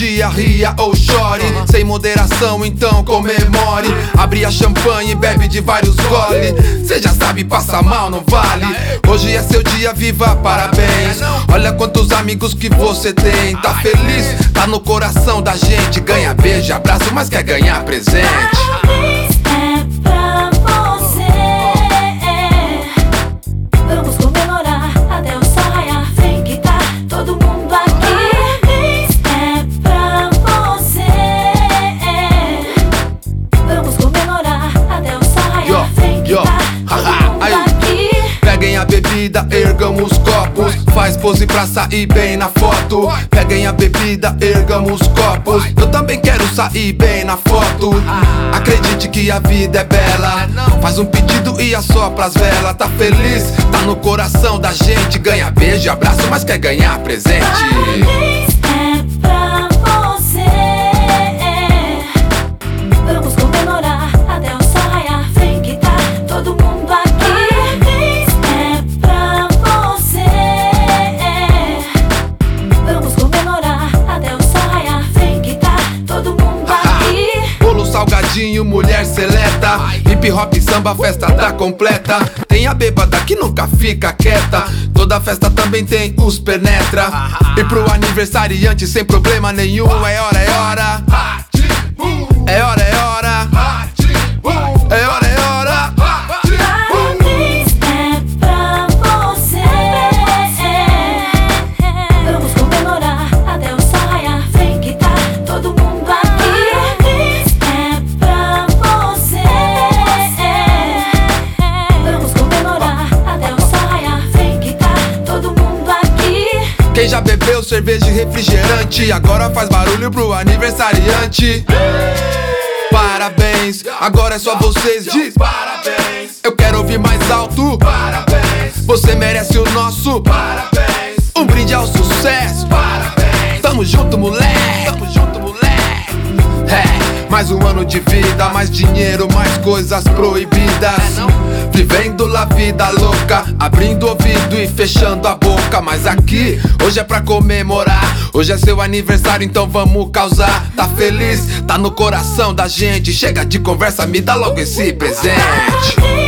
dia, ria ou chore. Sem moderação, então comemore. Abre a champanhe e bebe de vários gole. Cê já sabe, passa mal, não vale. Hoje é seu dia, viva, parabéns. Olha quantos amigos que você tem. Tá feliz, tá no coração da gente. Ganha beijo, abraço, mas quer ganhar presente. Parabéns é pra você. Vamos comemorar até o sol raiar. Vem que tá todo mundo aqui. Parabéns é pra você. Vamos comemorar até o sol raiar. Vem que tá todo mundo aqui. Peguem a bebida, ergam os copos. Faz pose pra sair bem na foto. Peguem a bebida, ergam os copos. Eu também quero sair bem na foto. Acredite que a vida é bela. Faz um pedido e assopra as velas. Tá feliz, tá no coração da gente. Ganha beijo e abraço, mas quer ganhar presente. Parabéns é pra você. Vamos comemorar até o sol raiar. Vem que tá todo mundo aqui. Parabéns é pra você. Vamos comemorar até o sol raiar. Vem que tá todo mundo aqui. Bolo, salgadinho, mulher seleta. Hip hop, samba, festa tá completa. Tem a bêbada que nunca fica quieta. Toda festa também tem os penetra. E pro aniversariante sem problema nenhum. É hora, é hora. É hora, é hora. É hora, é hora. Parabéns é pra você. Vamos comemorar até o sol raiar. Vem que tá todo mundo aqui. Parabéns é pra você. Vamos comemorar até o sol raiar. Vem que tá todo mundo aqui. Quem já bebeu cerveja e refrigerante agora faz barulho pro aniversariante. Parabéns, agora é só vocês. Diz parabéns. Eu quero ouvir mais alto. Parabéns. Você merece o nosso. Parabéns. Um brinde ao sucesso. Parabéns. Tamo junto, moleque. Tamo junto, moleque. É, mais um ano de vida, mais dinheiro, mais coisas proibidas. Vivendo la vida louca, abrindo o ouvido e fechando a boca. Mas aqui, hoje é pra comemorar. Hoje é seu aniversário, então vamos causar. Tá feliz? Tá no coração da gente. Chega de conversa, me dá logo esse presente.